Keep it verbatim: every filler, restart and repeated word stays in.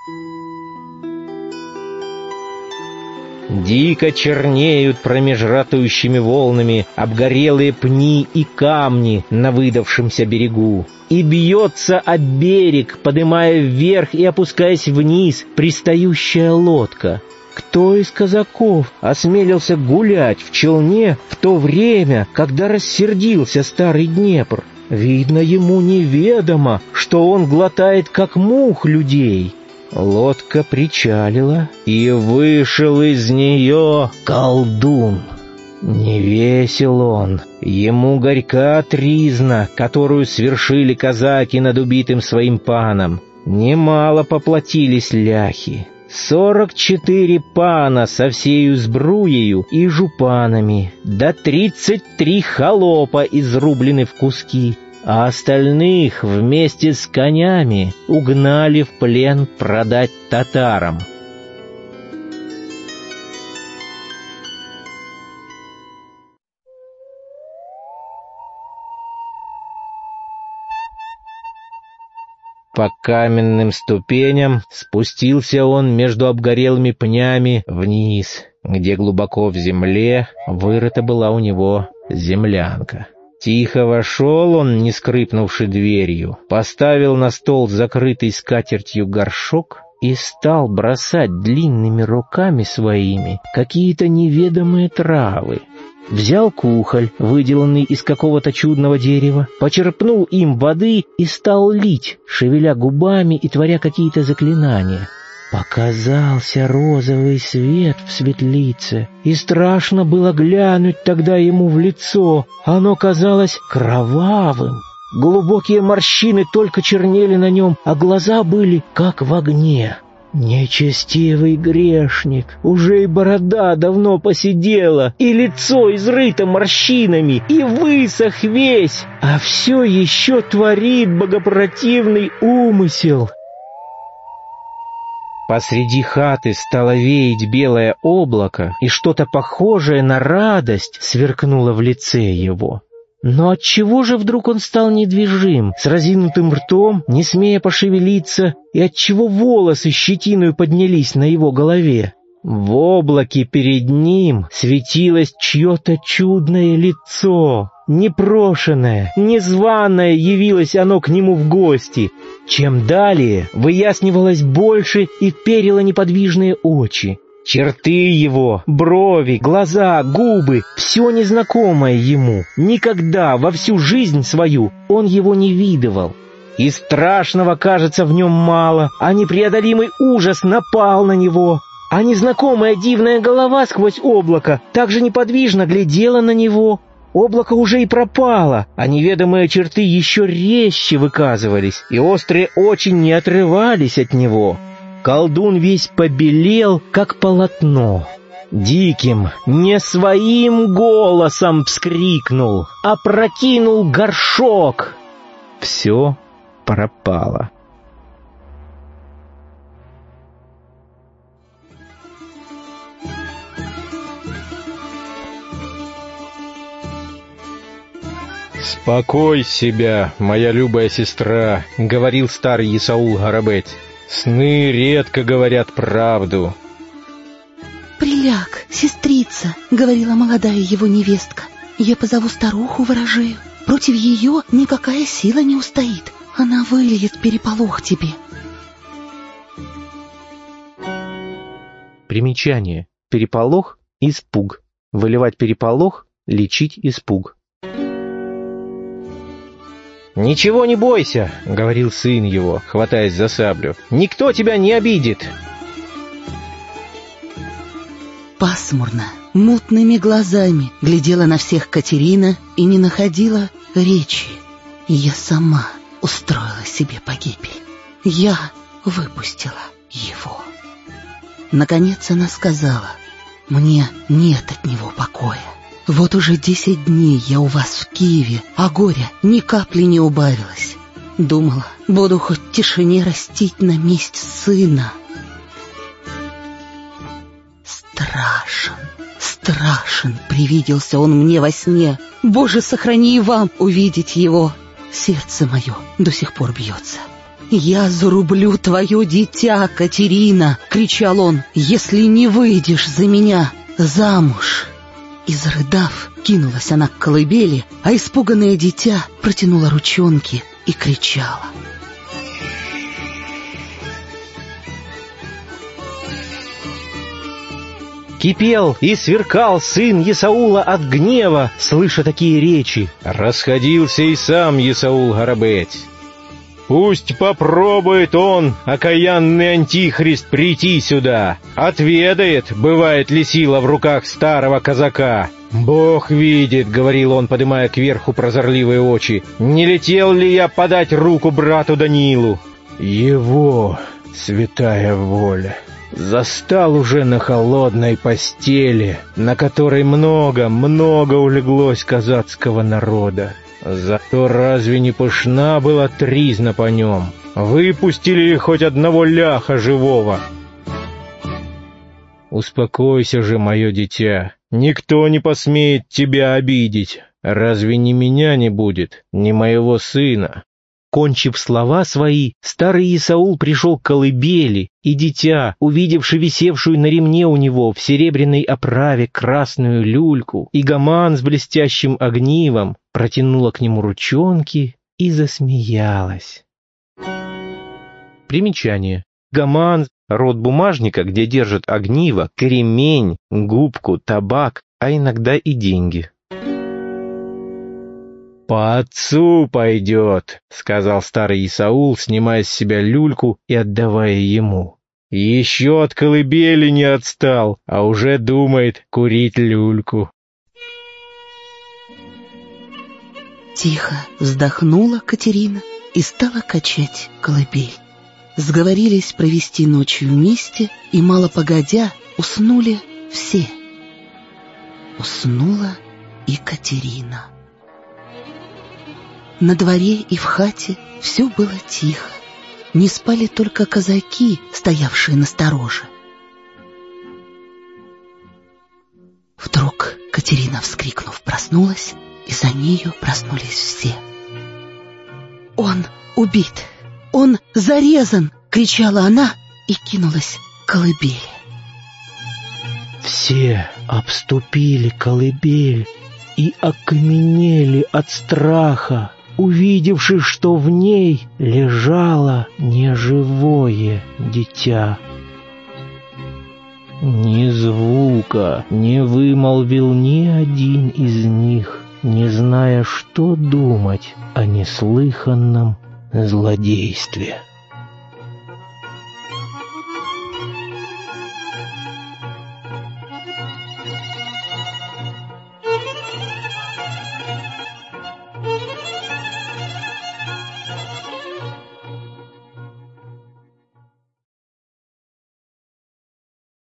Дико чернеют промеж ратующими волнами обгорелые пни и камни на выдавшемся берегу. И бьется об берег, подымая вверх и опускаясь вниз, пристающая лодка. Кто из казаков осмелился гулять в челне в то время, когда рассердился старый Днепр? Видно, ему неведомо, что он глотает как мух людей. Лодка причалила, и вышел из нее колдун. Не весел он, ему горька тризна, которую свершили казаки над убитым своим паном. Немало поплатились ляхи. Сорок четыре пана со всею сбруею и жупанами, да тридцать три холопа изрублены в куски, а остальных вместе с конями угнали в плен продать татарам. По каменным ступеням спустился он между обгорелыми пнями вниз, где глубоко в земле вырыта была у него землянка. Тихо вошел он, не скрипнувши дверью, поставил на стол закрытый скатертью горшок и стал бросать длинными руками своими какие-то неведомые травы. Взял кухоль, выделанный из какого-то чудного дерева, почерпнул им воды и стал лить, шевеля губами и творя какие-то заклинания. Показался розовый свет в светлице, и страшно было глянуть тогда ему в лицо. Оно казалось кровавым. Глубокие морщины только чернели на нем, а глаза были как в огне. Нечестивый грешник, уже и борода давно поседела, и лицо изрыто морщинами, и высох весь, а все еще творит богопротивный умысел. Посреди хаты стало веять белое облако, и что-то похожее на радость сверкнуло в лице его. Но отчего же вдруг он стал недвижим, с разинутым ртом, не смея пошевелиться, и отчего волосы щетиною поднялись на его голове? В облаке перед ним светилось чье-то чудное лицо. Непрошенное, незваное явилось оно к нему в гости. Чем далее, выяснивалось больше и перило неподвижные очи. Черты его, брови, глаза, губы — все незнакомое ему. Никогда во всю жизнь свою он его не видывал. И страшного, кажется, в нем мало, а непреодолимый ужас напал на него. А незнакомая дивная голова сквозь облако также неподвижно глядела на него. Облако уже и пропало, а неведомые черты еще резче выказывались, и острые очи не отрывались от него. Колдун весь побелел, как полотно. Диким, не своим голосом вскрикнул, опрокинул горшок. Все пропало. «Спокой себя, моя любая сестра», — говорил старый Исаул Горобец. «Сны редко говорят правду». «Приляг, сестрица», — говорила молодая его невестка. «Я позову старуху ворожею. Против ее никакая сила не устоит. Она выльет переполох тебе». Примечание. Переполох — испуг. Выливать переполох — лечить испуг. «Ничего не бойся», — говорил сын его, хватаясь за саблю. «Никто тебя не обидит». Пасмурно, мутными глазами глядела на всех Катерина и не находила речи. Я сама устроила себе погибель. Я выпустила его. Наконец она сказала: «Мне нет от него покоя. Вот уже десять дней я у вас в Киеве, а горя ни капли не убавилось. Думала, буду хоть в тишине растить на месть сына». Страшен, страшен привиделся он мне во сне. Боже, сохрани и вам увидеть его. Сердце мое до сих пор бьется. «Я зарублю твое дитя, Катерина!» — кричал он, «если не выйдешь за меня замуж!» И, зарыдав, кинулась она к колыбели, а испуганное дитя протянуло ручонки и кричала. Кипел и сверкал сын Есаула от гнева, слыша такие речи. Расходился и сам Есаул Горобец. «Пусть попробует он, окаянный антихрист, прийти сюда. Отведает, бывает ли сила в руках старого казака. Бог видит, — говорил он, подымая кверху прозорливые очи, — не летел ли я подать руку брату Данилу? Его святая воля застал уже на холодной постели, на которой много-много улеглось казацкого народа. Зато разве не пышна была тризна по нем? Выпустили ли хоть одного ляха живого? Успокойся же, мое дитя, никто не посмеет тебя обидеть. Разве ни меня не будет, ни моего сына?» Кончив слова свои, старый Есаул пришел к колыбели, и дитя, увидевши висевшую на ремне у него в серебряной оправе красную люльку и гаман с блестящим огнивом, протянула к нему ручонки и засмеялась. Примечание. Гаман — род бумажника, где держат огниво, кремень, губку, табак, а иногда и деньги. «По отцу пойдет», — сказал старый Есаул, снимая с себя люльку и отдавая ему. «Еще от колыбели не отстал, а уже думает курить люльку». Тихо вздохнула Катерина и стала качать колыбель. Сговорились провести ночью вместе, и, мало погодя, уснули все. Уснула и Катерина. На дворе и в хате все было тихо. Не спали только казаки, стоявшие настороже. Вдруг Катерина, вскрикнув, проснулась, и за нею проснулись все. «Он убит! Он зарезан!» — кричала она и кинулась к колыбели. Все обступили колыбель и окаменели от страха, увидевши, что в ней лежало неживое дитя. Ни звука не вымолвил ни один из них, не зная, что думать о неслыханном злодействе.